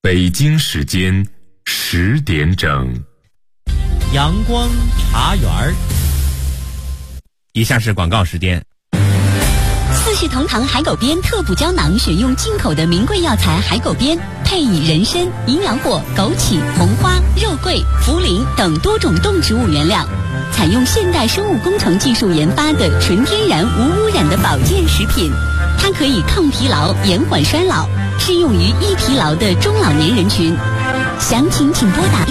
北京时间10点整， 阳光茶园儿。 以下是广告时间。 四世同堂海狗鞭特补胶囊选用进口的名贵药材海狗鞭，配以人参、营养果、枸杞、红花、肉桂、茯苓等多种动植物原料，采用现代生物工程技术研发的纯天然无污染的保健食品。它可以抗疲劳、延缓衰老，适用于易疲劳的中老年人群。详情请拨打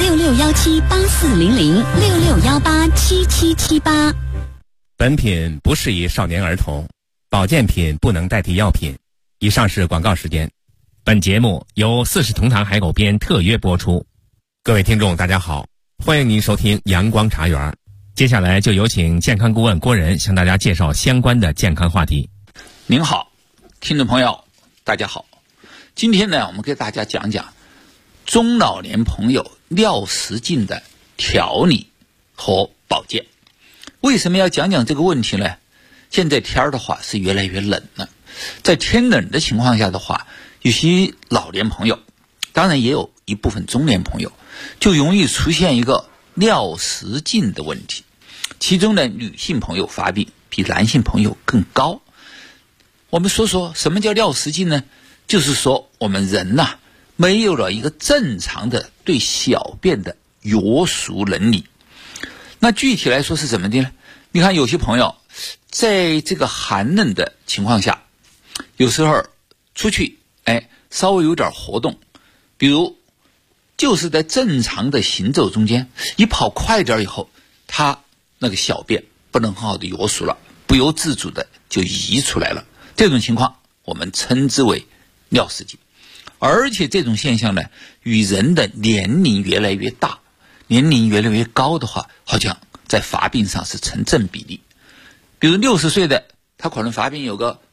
6617840066187778。 本品不适宜少年儿童，保健品不能代替药品。以上是广告时间。本节目由四世同堂海狗鞭特约播出。各位听众大家好，欢迎您收听阳光茶园。接下来就有请健康顾问郭仁向大家介绍相关的健康话题。 您好，听众朋友大家好，今天呢，我们给大家讲讲中老年朋友尿失禁的调理和保健。为什么要讲讲这个问题呢？现在天儿的话是越来越冷了，在天冷的情况下的话，有些老年朋友，当然也有一部分中年朋友，就容易出现一个尿失禁的问题。其中呢，女性朋友发病比男性朋友更高。我们说说什么叫尿失禁呢？就是说我们人呐，没有了一个正常的对小便的约束能力。那具体来说是怎么的呢？你看有些朋友在这个寒冷的情况下，有时候出去稍微有点活动，比如就是在正常的行走中间，一跑快点以后，他那个小便不能很好的约束了，不由自主的就移出来了。这种情况我们称之为尿失禁。而且这种现象呢，与人的年龄越来越大，年龄越来越高的话，好像在发病上是成正比例。比如60岁的，他可能发病有个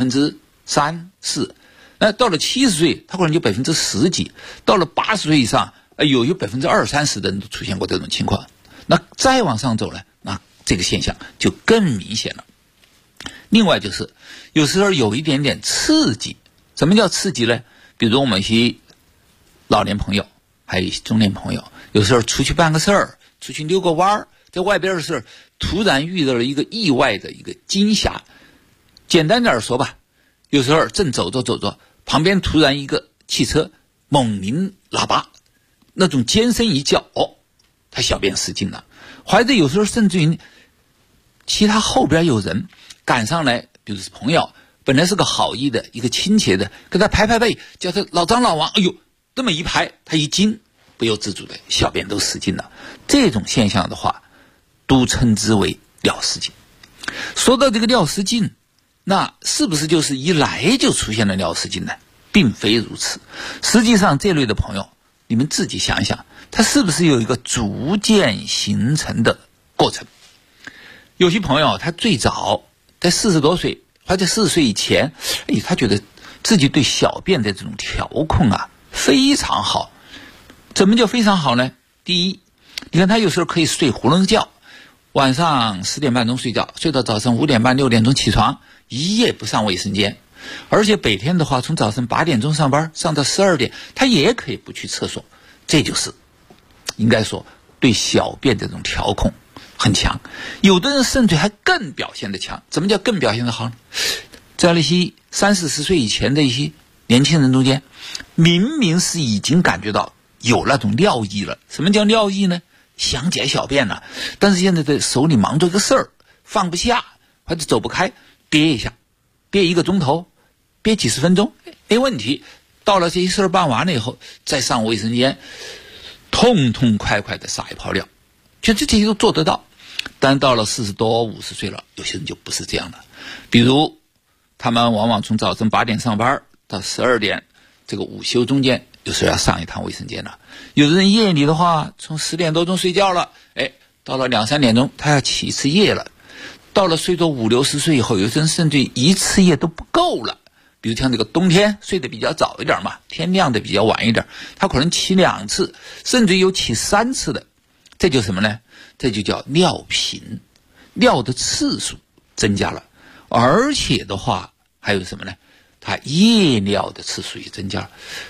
3%、4%，那到了70岁，他可能就10%几，到了80岁以上，有20%、30%的人都出现过这种情况。那再往上走呢，那这个现象就更明显了。另外就是有时候有一点点刺激。什么叫刺激呢？比如我们一些老年朋友还有一些中年朋友，有时候出去办个事儿，出去溜个弯儿，在外边的时候突然遇到了一个意外的一个惊吓。简单点说吧，有时候正走着旁边突然一个汽车猛鸣喇叭，那种尖声一叫，他小便失禁了。或者有时候甚至于其他后边有人赶上来，比如是朋友，本来是个好意的一个亲切的，给他拍拍背，叫他老张老王，这么一拍，他一惊，不由自主的小便都失禁了。这种现象的话都称之为尿失禁。说到这个尿失禁，那是不是就是一来就出现了尿失禁呢？并非如此。实际上这类的朋友，你们自己想想，他是不是有一个逐渐形成的过程？有些朋友他最早在40多岁或者40岁以前，他觉得自己对小便的这种调控非常好。怎么叫非常好呢？第一，你看他有时候可以睡囫囵觉，晚上10点半钟睡觉，睡到早上5点半6点钟起床，一夜不上卫生间。而且白天的话，从早上8点钟上班上到12点，他也可以不去厕所。这就是应该说对小便这种调控很强。有的人甚至还更表现得强。怎么叫更表现得好呢？在那些30、40岁以前的一些年轻人中间，明明是已经感觉到有那种尿意了。什么叫尿意呢？想解小便了，但是现在在手里忙着一个事儿，放不下或者走不开，憋一下，憋1个钟头，憋几十分钟，没问题。到了这些事儿办完了以后，再上卫生间，痛痛快快的撒一泡尿，就这些都做得到。但到了40多50岁了，有些人就不是这样了。比如他们往往从早晨8点上班到12点，这个午休中间有时候要上一趟卫生间了。有的人夜里的话，从10点多钟睡觉了，到了2、3点钟他要起一次夜了。到了睡到50、60岁以后，有些人甚至一次夜都不够了。比如像这个冬天睡得比较早一点嘛，天亮的比较晚一点，他可能起2次，甚至有起3次的。这就什么呢？这就叫尿频，尿的次数增加了。而且的话还有什么呢？他夜尿的次数也增加了。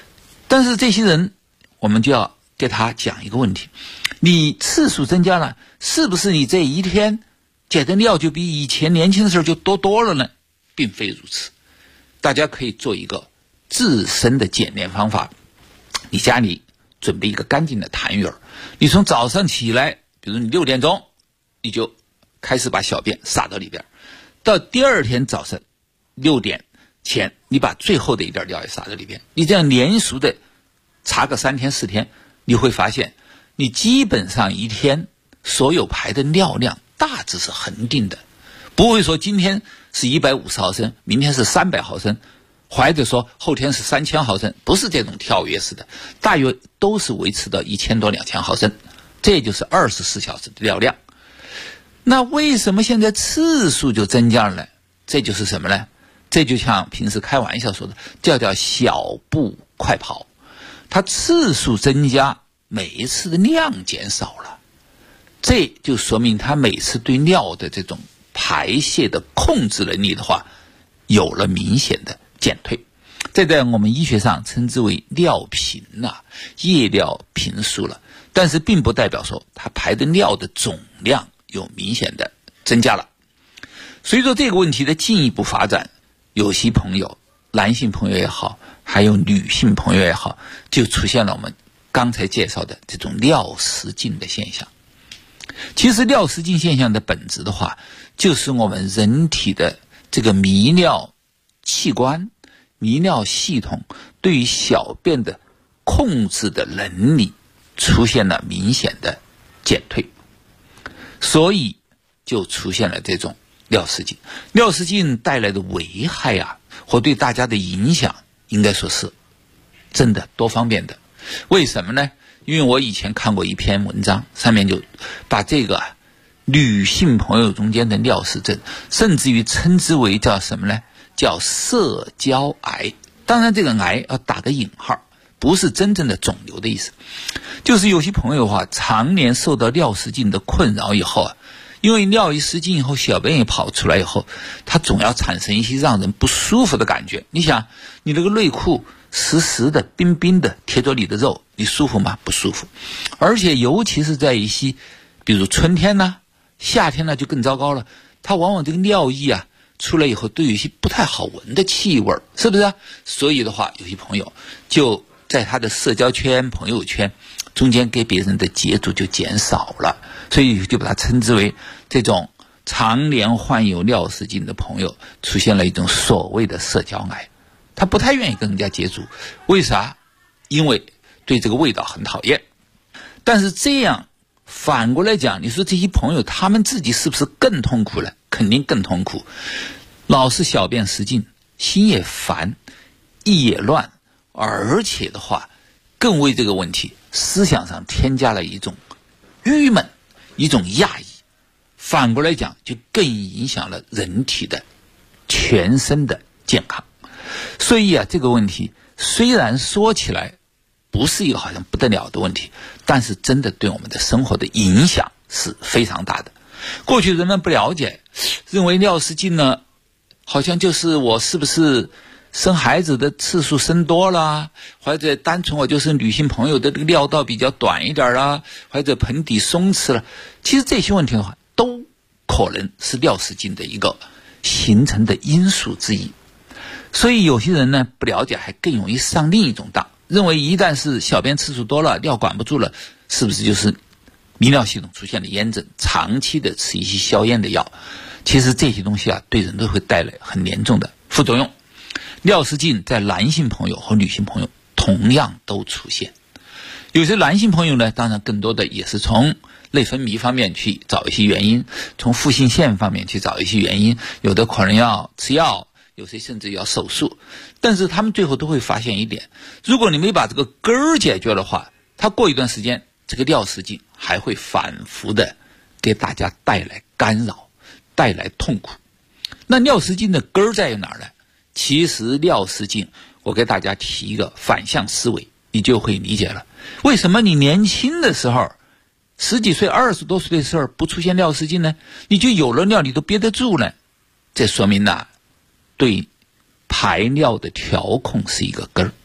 但是这些人，我们就要给他讲一个问题：你次数增加了，是不是你这一天解的尿就比以前年轻的时候就多了呢？并非如此。大家可以做一个自身的检验方法。你家里准备一个干净的痰盂，你从早上起来，比如你6点钟，你就开始把小便撒到里边，到第二天早上6点前，你把最后的一点尿也撒到里边。你这样连续的查个3天4天，你会发现你基本上一天所有排的尿量大致是恒定的，不会说今天是150毫升，明天是300毫升，或者说后天是3000毫升，不是这种跳跃式的，大约都是维持到1000多2000毫升，这就是24小时的尿量。那为什么现在次数就增加了呢？这就是什么呢？这就像平时开玩笑说的，叫小步快跑。它次数增加，每一次的量减少了，这就说明它每次对尿的这种排泄的控制能力的话，有了明显的减退。这在我们医学上称之为尿频夜尿频数了，但是并不代表说它排的尿的总量有明显的增加了。随着这个问题的进一步发展，有些朋友，男性朋友也好，还有女性朋友也好，就出现了我们刚才介绍的这种尿失禁的现象。其实尿失禁现象的本质的话，就是我们人体的这个泌尿器官、泌尿系统对于小便的控制的能力出现了明显的减退，所以就出现了这种尿失禁。尿失禁带来的危害或对大家的影响，应该说是真的多方面的。为什么呢？因为我以前看过一篇文章，上面就把这个女性朋友中间的尿失症，甚至于称之为叫什么呢？叫社交癌。当然这个癌要打个引号，不是真正的肿瘤的意思。就是有些朋友常年受到尿失禁的困扰以后因为尿一失禁以后，小便也跑出来以后，它总要产生一些让人不舒服的感觉。你想，你那个内裤实实的冰冰的贴着你的肉，你舒服吗？不舒服。而且尤其是在一些比如春天夏天就更糟糕了，它往往这个尿液出来以后都有一些不太好闻的气味，是不是所以的话，有些朋友就在他的社交圈朋友圈中间给别人的接触就减少了，所以就把它称之为这种常年患有尿失禁的朋友出现了一种所谓的社交癌。他不太愿意跟人家接触，为啥？因为对这个味道很讨厌。但是这样反过来讲，你说这些朋友他们自己是不是更痛苦了？肯定更痛苦，老是小便失禁，心也烦，意也乱，而且的话更为这个问题思想上添加了一种郁闷，一种压抑。反过来讲，就更影响了人体的全身的健康。所以这个问题虽然说起来不是一个好像不得了的问题，但是真的对我们的生活的影响是非常大的。过去人们不了解，认为尿失禁呢，好像就是我是不是生孩子的次数生多了，或者单纯我就是女性朋友的这个尿道比较短一点啦，或者盆底松弛了。其实这些问题的话，都可能是尿失禁的一个形成的因素之一。所以有些人呢不了解，还更容易上另一种当，认为一旦是小便次数多了，尿管不住了，是不是就是泌尿系统出现了炎症，长期的吃一些消炎的药。其实这些东西对人都会带来很严重的副作用。尿失禁在男性朋友和女性朋友同样都出现。有些男性朋友呢，当然更多的也是从内分泌方面去找一些原因，从腹性腺方面去找一些原因，有的可能要吃药，有些甚至要手术。但是他们最后都会发现一点，如果你没把这个根儿解决的话，他过一段时间这个尿失禁还会反复的给大家带来干扰，带来痛苦。那尿失禁的根儿在哪儿呢？其实尿失禁，我给大家提一个反向思维，你就会理解了。为什么你年轻的时候10几岁20多岁的时候不出现尿失禁呢？你就有了尿你都憋得住呢？这说明对排尿的调控是一个根儿。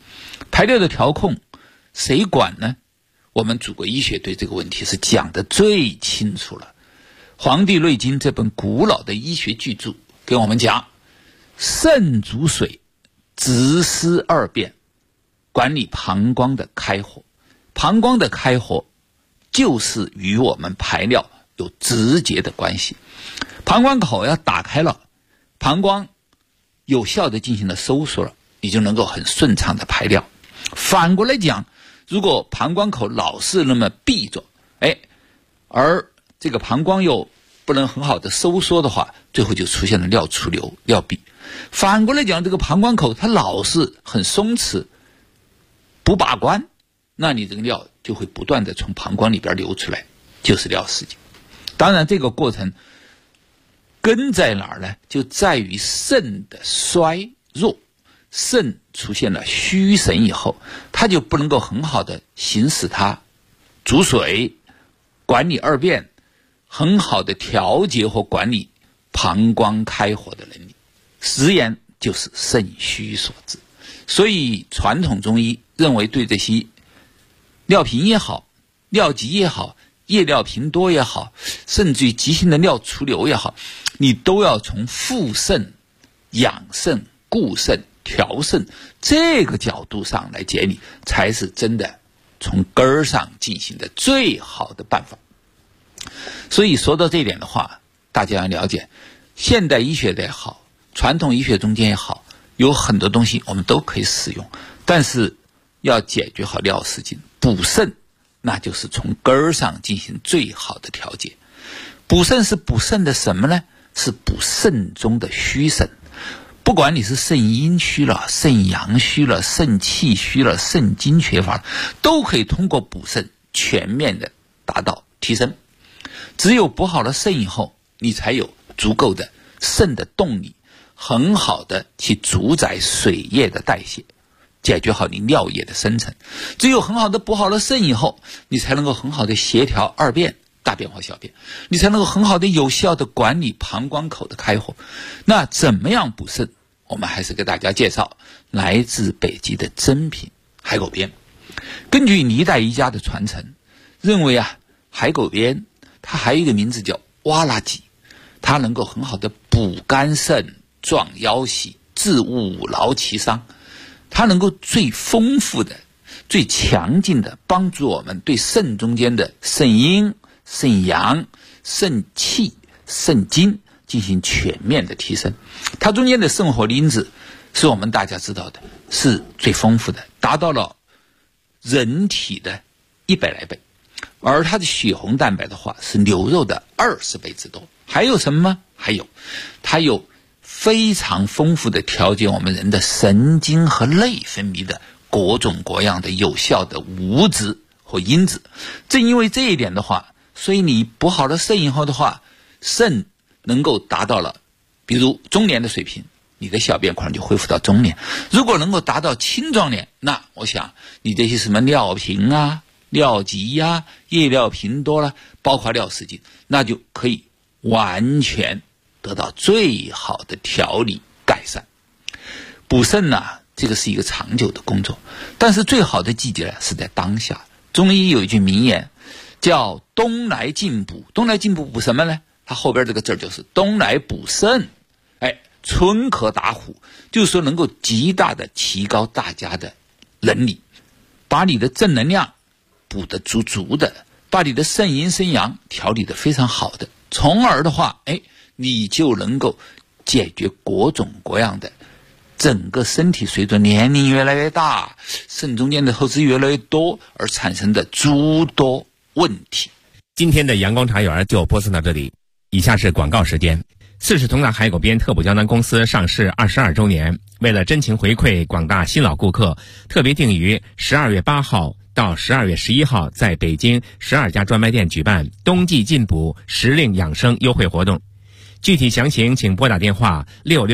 排尿的调控谁管呢？我们祖国医学对这个问题是讲得最清楚了。《黄帝内经》这本古老的医学巨著给我们讲，肾主水，直司二便，管理膀胱的开合。膀胱的开合就是与我们排尿有直接的关系。膀胱口要打开了，膀胱有效的进行了收缩了，你就能够很顺畅的排尿。反过来讲，如果膀胱口老是那么闭着，而这个膀胱又不能很好的收缩的话，最后就出现了尿出流、尿闭。反过来讲，这个膀胱口它老是很松弛不把关，那你这个尿就会不断的从膀胱里边流出来，就是尿失禁。当然这个过程根在哪儿呢？就在于肾的衰弱。肾出现了虚神以后，它就不能够很好的行使它主水、管理二便、很好的调节和管理膀胱开合的能力。实言就是肾虚所致。所以传统中医认为，对这些尿频也好、尿急也好、夜尿频多也好，甚至于急性的尿出流也好，你都要从复肾、养肾、固肾、调肾这个角度上来解理，才是真的从根儿上进行的最好的办法。所以说到这一点的话，大家要了解，现代医学的也好，传统医学中间也好，有很多东西我们都可以使用，但是要解决好尿失禁，补肾那就是从根儿上进行最好的调节。补肾是补肾的什么呢？是补肾中的虚肾。不管你是肾阴虚了、肾阳虚了、肾气虚了、肾精缺乏了，都可以通过补肾全面的达到提升。只有补好了肾以后，你才有足够的肾的动力，很好的去主宰水液的代谢，解决好你尿液的生成。只有很好的补好了肾以后，你才能够很好的协调二便、大便和小便，你才能够很好的有效的管理膀胱口的开合。那怎么样补肾？我们还是给大家介绍来自北极的珍品海狗鞭。根据历代医家的传承，认为海狗鞭它还有一个名字叫哇拉吉，它能够很好的补肝肾、壮腰膝、治物劳其伤。它能够最丰富的、最强劲的帮助我们对肾中间的肾阴、肾阳、肾气、肾精进行全面的提升。它中间的肾活因子是我们大家知道的，是最丰富的，达到了人体的100来倍，而它的血红蛋白的话是牛肉的20倍之多。还有什么？还有它有非常丰富的调节我们人的神经和内分泌的各种各样的有效的物质和因子。正因为这一点的话，所以你补好了肾以后的话，肾能够达到了比如中年的水平，你的小便可能就恢复到中年。如果能够达到青壮年，那我想你这些什么尿频尿急夜尿频多了，包括尿失禁，那就可以完全得到最好的调理改善。补肾这个是一个长久的工作，但是最好的季节是在当下。中医有一句名言叫冬来进补。冬来进补补什么呢？它后边这个字就是冬来补肾，春可打虎，就是说能够极大的提高大家的能力，把你的正能量补得足足的，把你的肾阴肾阳调理得非常好的，从而的话你就能够解决各种各样的整个身体随着年龄越来越大，肾中间的透支越来越多而产生的诸多问题。 今天的阳光茶园就播送到这里，以下是广告时间。四世同堂海狗鞭特补胶囊公司上市22周年，为了真情回馈广大新老顾客，特别定于12月8号到12月11号在北京12家专卖店举办冬季进补时令养生优惠活动。具体详情请拨打电话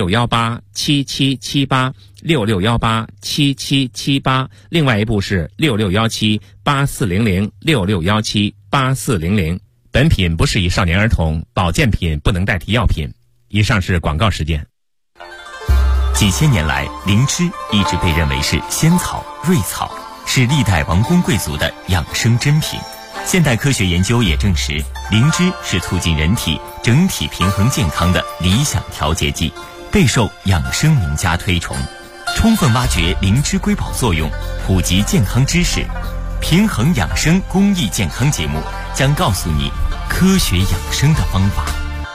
66187778 66187778，另外一部是66178400 66178400。本品不适宜少年儿童，保健品不能代替药品。以上是广告时间。 几千年来，灵芝一直被认为是仙草、瑞草，是历代王公贵族的养生珍品。现代科学研究也证实，灵芝是促进人体整体平衡健康的理想调节剂，备受养生名家推崇。充分挖掘灵芝瑰宝作用，普及健康知识，平衡养生公益健康节目将告诉你科学养生的方法。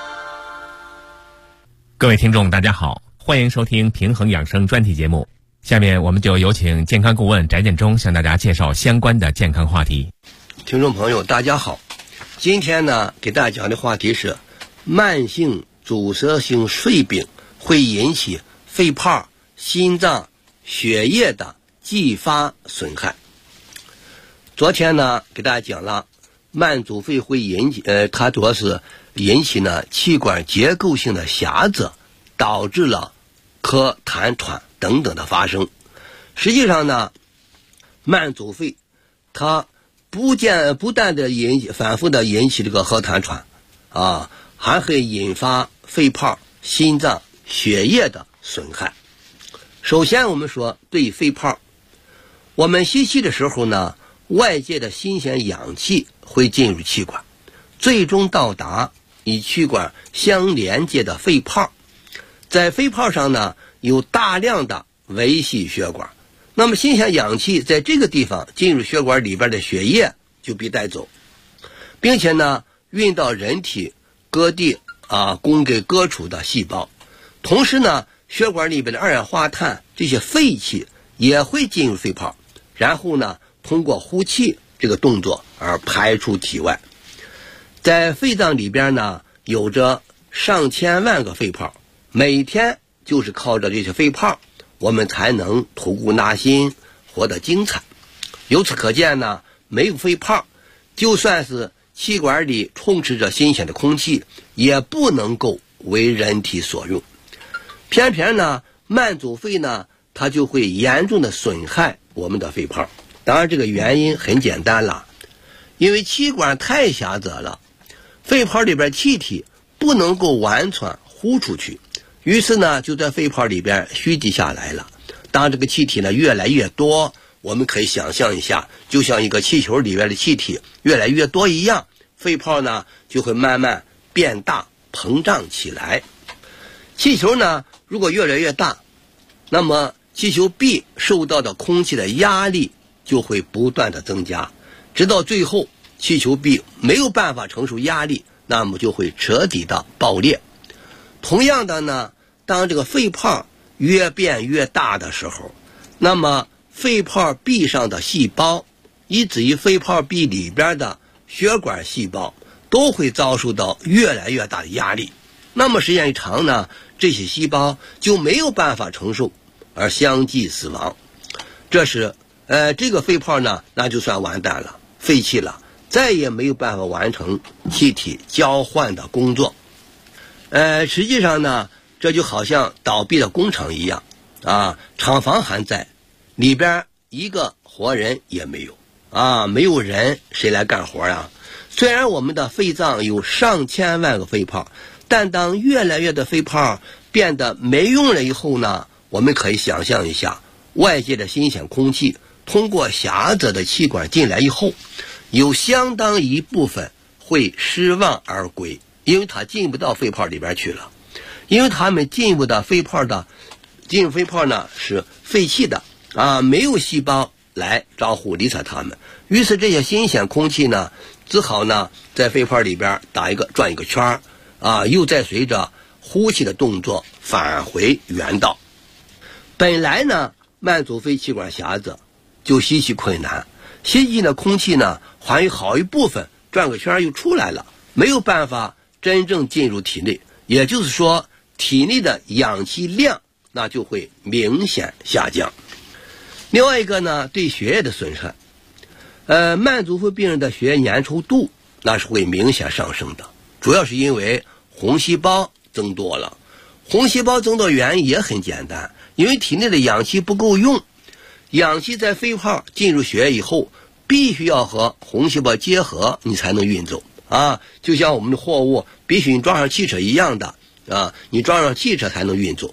各位听众大家好，欢迎收听平衡养生专题节目。下面我们就有请健康顾问翟建中向大家介绍相关的健康话题。 听众朋友大家好，今天呢给大家讲的话题是慢性阻塞性肺病会引起肺泡、心脏、血液的继发损害。昨天呢给大家讲了慢阻肺会引起它主要是引起呢气管结构性的狭窄，导致了咳痰喘等等的发生。实际上呢慢阻肺它不但的反复的引起这个咳痰喘还会引发肺泡、心脏、血液的损害。首先我们说对肺泡，我们吸气的时候呢，外界的新鲜氧气会进入气管，最终到达与气管相连接的肺泡。在肺泡上呢有大量的微细血管，那么新鲜氧气在这个地方进入血管里边的血液就被带走，并且呢运到人体各地供给各处的细胞。同时呢血管里边的二氧化碳这些废气也会进入肺泡，然后呢通过呼气这个动作而排出体外。在肺脏里边呢有着上千万个肺泡，每天就是靠着这些肺泡我们才能吐故纳新，活得精彩。由此可见呢，没有肺泡，就算是气管里充斥着新鲜的空气，也不能够为人体所用。偏偏呢慢阻肺呢它就会严重的损害我们的肺泡。当然这个原因很简单了，因为气管太狭窄了，肺泡里边气体不能够完全呼出去，于是呢就在肺泡里边蓄积下来了。当这个气体呢越来越多，我们可以想象一下，就像一个气球里边的气体越来越多一样，肺泡呢就会慢慢变大膨胀起来。气球呢如果越来越大，那么气球壁受到的空气的压力就会不断的增加，直到最后气球壁没有办法承受压力，那么就会彻底的爆裂。同样的呢，当这个肺泡越变越大的时候，那么肺泡壁上的细胞以至于肺泡壁里边的血管细胞都会遭受到越来越大的压力。那么时间一长呢，这些细胞就没有办法承受而相继死亡。这时这个肺泡呢那就算完蛋了，废弃了，再也没有办法完成气体交换的工作。实际上呢这就好像倒闭的工厂一样厂房还在，里边一个活人也没有没有人谁来干活呀？虽然我们的肺脏有上千万个肺泡，但当越来越的肺泡变得没用了以后呢，我们可以想象一下，外界的新鲜空气通过狭窄的气管进来以后，有相当一部分会失望而归，因为它进不到肺泡里边去了。因为它们进入肺泡呢是废弃的没有细胞来招呼理睬它们，于是这些新鲜空气呢只好呢在肺泡里边转一个圈又再随着呼气的动作返回原道。本来呢慢阻肺气管狭窄就吸气困难，吸进的空气呢还有好一部分转个圈又出来了，没有办法真正进入体内，也就是说体内的氧气量那就会明显下降。另外一个呢，对血液的损害，慢阻肺病人的血液粘稠度那是会明显上升的，主要是因为红细胞增多了。红细胞增多原因也很简单，因为体内的氧气不够用，氧气在肺泡进入血液以后必须要和红细胞结合你才能运走就像我们的货物必须你装上汽车一样的你装上汽车才能运走。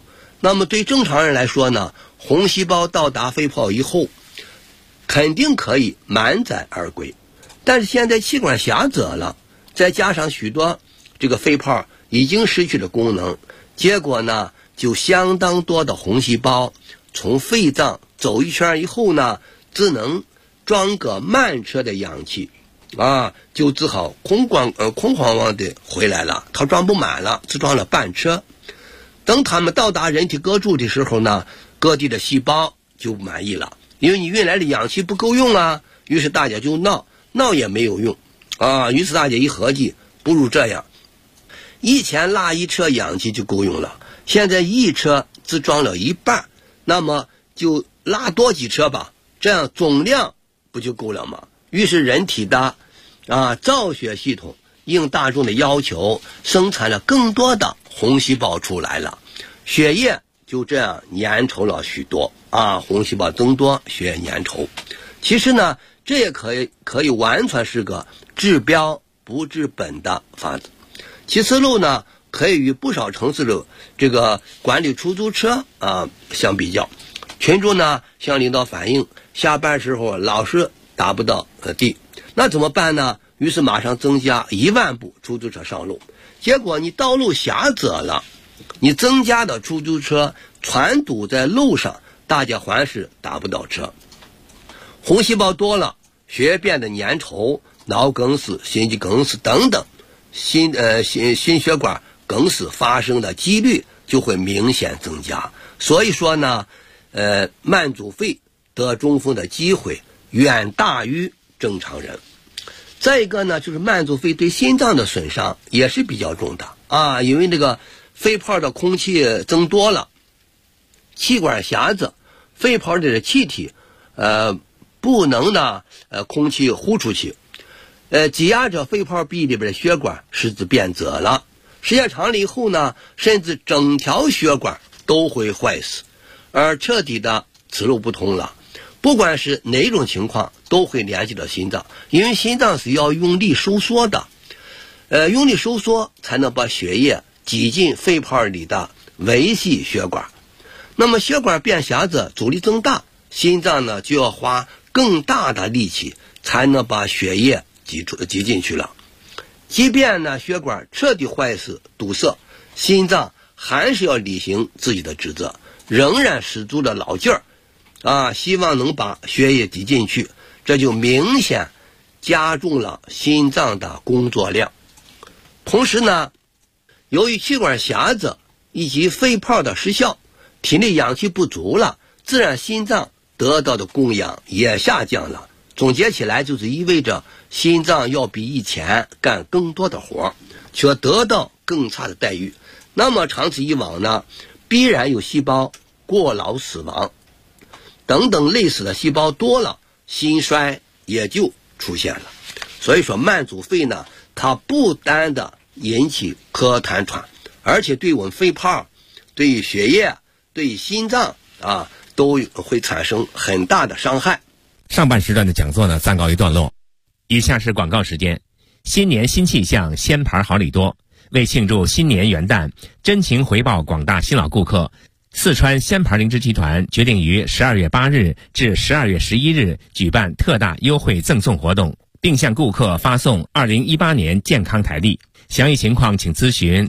那么对正常人来说呢，红细胞到达肺泡以后肯定可以满载而归，但是现在气管狭窄了，再加上许多这个肺泡已经失去了功能，结果呢就相当多的红细胞从肺脏走一圈以后呢，只能装个慢车的氧气就只好空晃晃的回来了，它装不满了，只装了半车。等他们到达人体各处的时候呢，各地的细胞就不满意了，因为你运来的氧气不够用啊，于是大家就闹也没有用于是大家一合计，不如这样，以前拉一车氧气就够用了，现在一车只装了一半，那么就拉多几车吧，这样总量不就够了吗？于是人体的造血系统应大众的要求，生产了更多的红细胞出来了，血液就这样粘稠了许多红细胞增多，血液粘稠。其实呢，这也可以完全是个治标不治本的法子。其次路呢，可以与不少城市的这个管理出租车相比较。群众呢向领导反映，下班时候老是打不到地，那怎么办呢？于是马上增加1万部出租车上路，结果你道路狭窄了，你增加的出租车全堵在路上，大家还是打不到车。红细胞多了，血液变得粘稠，脑梗死、心肌梗死等等心血管梗死发生的几率就会明显增加。所以说呢，慢阻肺得中风的机会远大于正常人。再一个呢，就是慢阻肺对心脏的损伤也是比较重的因为这个肺泡的空气增多了，气管狭窄，肺泡里的气体不能呢空气呼出去，挤压着肺泡壁里边的血管，使之变窄了。时间长了以后呢，甚至整条血管都会坏死，而彻底的此路不通了。不管是哪种情况，都会联系到心脏，因为心脏是要用力收缩的，用力收缩才能把血液挤进肺泡里的维系血管。那么血管变狭窄，阻力增大，心脏呢就要花更大的力气才能把血液挤进去了。即便呢血管彻底坏死堵塞，心脏还是要履行自己的职责，仍然使足了老劲儿希望能把血液挤进去，这就明显加重了心脏的工作量。同时呢，由于气管狭窄以及肺泡的失效，体内氧气不足了，自然心脏得到的供氧也下降了。总结起来就是意味着心脏要比以前干更多的活，却得到更差的待遇。那么长此以往呢，必然有细胞过劳死亡等等类似的细胞多了，心衰也就出现了。所以说慢阻肺呢，它不单的引起咳痰喘，而且对我们肺泡、对于血液、对于心脏都会产生很大的伤害。 上半时段的讲座呢暂告一段落，以下是广告时间。新年新气象，鲜牌好礼多。为庆祝新年元旦，真情回报广大新老顾客，四川鲜牌灵芝集团决定于12月8日至12月11日举办特大优惠赠送活动，并向顾客发送2018年健康台历。详细情况请咨询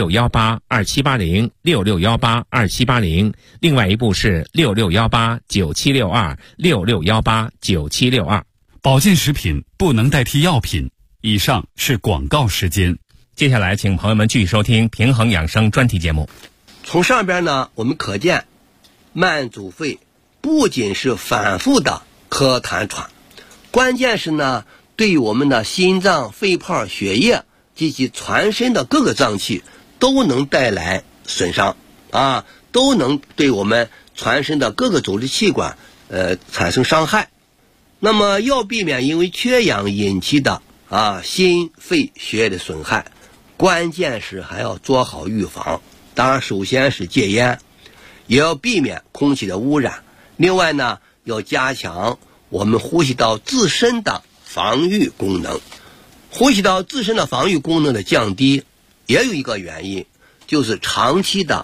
66182780 66182780，另外一部是66189762 66189762。 保健食品不能代替药品。以上是广告时间。 接下来请朋友们继续收听平衡养生专题节目。 从上边呢，我们可见慢阻肺不仅是反复的咳痰喘，关键是呢，对于我们的心脏、肺泡、血液及其全身的各个脏器都能带来损伤都能对我们全身的各个组织器官产生伤害。那么要避免因为缺氧引起的心肺血液的损害，关键是还要做好预防。当然首先是戒烟，也要避免空气的污染。另外呢，要加强我们呼吸道自身的防御功能。呼吸道自身的防御功能的降低，也有一个原因，就是长期的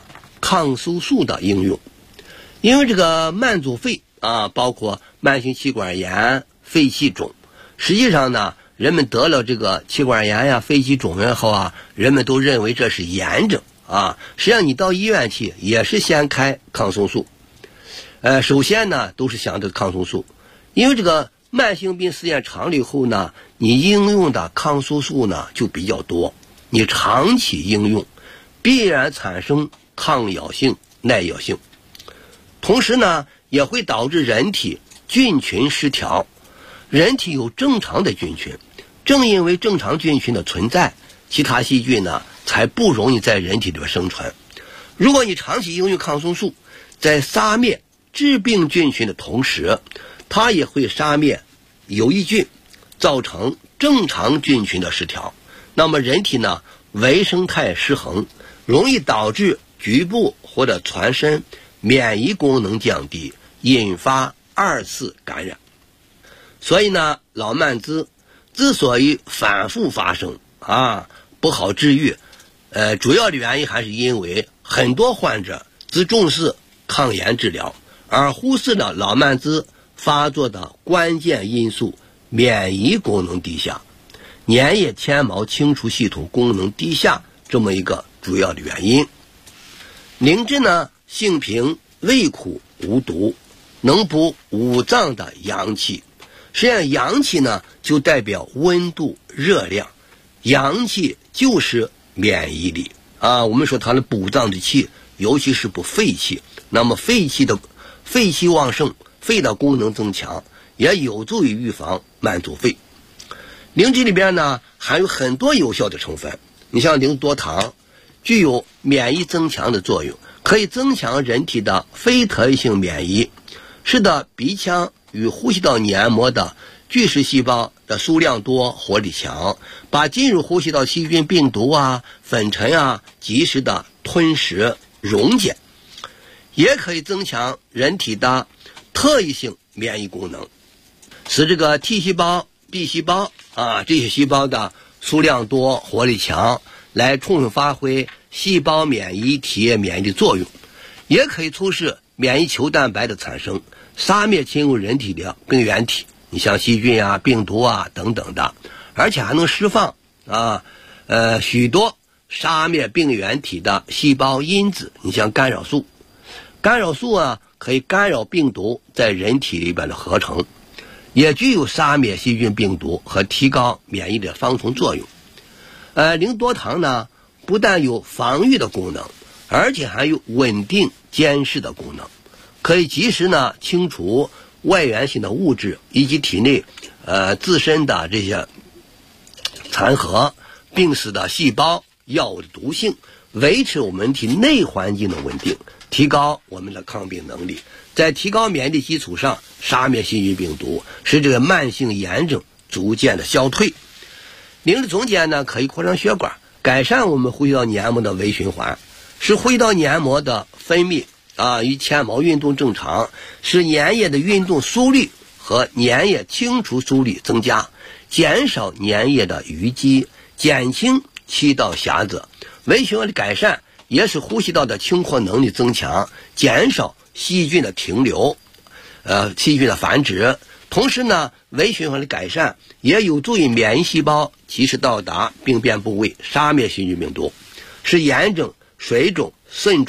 抗生素的应用。因为这个慢阻肺包括慢性气管炎、肺气肿，实际上呢，人们得了这个气管炎呀、肺气肿以后人们都认为这是炎症实际上你到医院去也是先开抗生素。首先呢都是想这个抗生素，因为这个慢性病时间长了以后呢，你应用的抗生素呢就比较多，你长期应用必然产生抗药性、耐药性，同时呢也会导致人体菌群失调。人体有正常的菌群，正因为正常菌群的存在，其他细菌呢才不容易在人体里边生存。如果你长期应用抗生素，在杀灭致病菌群的同时，它也会杀灭有益菌，造成正常菌群的失调。那么人体呢微生态失衡，容易导致局部或者全身免疫功能降低，引发2次感染。所以呢，老慢支之所以反复发生不好治愈，主要的原因还是因为很多患者只重视抗炎治疗，而忽视了老慢支发作的关键因素——免疫功能低下、粘液纤毛清除系统功能低下这么一个主要的原因。灵芝呢，性平，味苦无毒，能补五脏的阳气。实际上阳气呢就代表温度、热量，阳气就是免疫力我们说它的补脏的气，尤其是补肺气。那么肺气旺盛，肺的功能增强，也有助于预防慢阻肺。灵芝里边呢含有很多有效的成分，你像灵多糖具有免疫增强的作用，可以增强人体的非特异性免疫，使得鼻腔与呼吸道黏膜的巨噬细胞的数量多、活力强，把进入呼吸道细菌、病毒粉尘及时的吞食溶解，也可以增强人体的特异性免疫功能，使这个 T 细胞、B 细胞这些细胞的数量多、活力强，来充分发挥细胞免疫体免疫的作用，也可以促使免疫球蛋白的产生，杀灭侵入人体的病原体，你像细菌病毒等等的，而且还能释放许多杀灭病原体的细胞因子，你像干扰素。干扰素可以干扰病毒在人体里边的合成，也具有杀灭细菌、病毒和提高免疫的双重作用。灵多糖呢不但有防御的功能，而且还有稳定监视的功能，可以及时呢清除外源性的物质以及体内自身的这些残核、病死的细胞、药物的毒性，维持我们体内环境的稳定，提高我们的抗病能力，在提高免疫力基础上杀灭细菌病毒，使这个慢性炎症逐渐的消退。灵芝总碱呢可以扩张血管，改善我们呼吸道黏膜的微循环，使呼吸道黏膜的分泌与纤毛运动正常，使粘液的运动速率和粘液清除速率增加，减少粘液的淤积，减轻气道狭窄。微循环的改善也使呼吸道的清扩能力增强，减少细菌的停留，细菌的繁殖。同时呢，微循环的改善也有助于免疫细胞及时到达病变部位，杀灭细菌病毒，使炎症、水肿、肾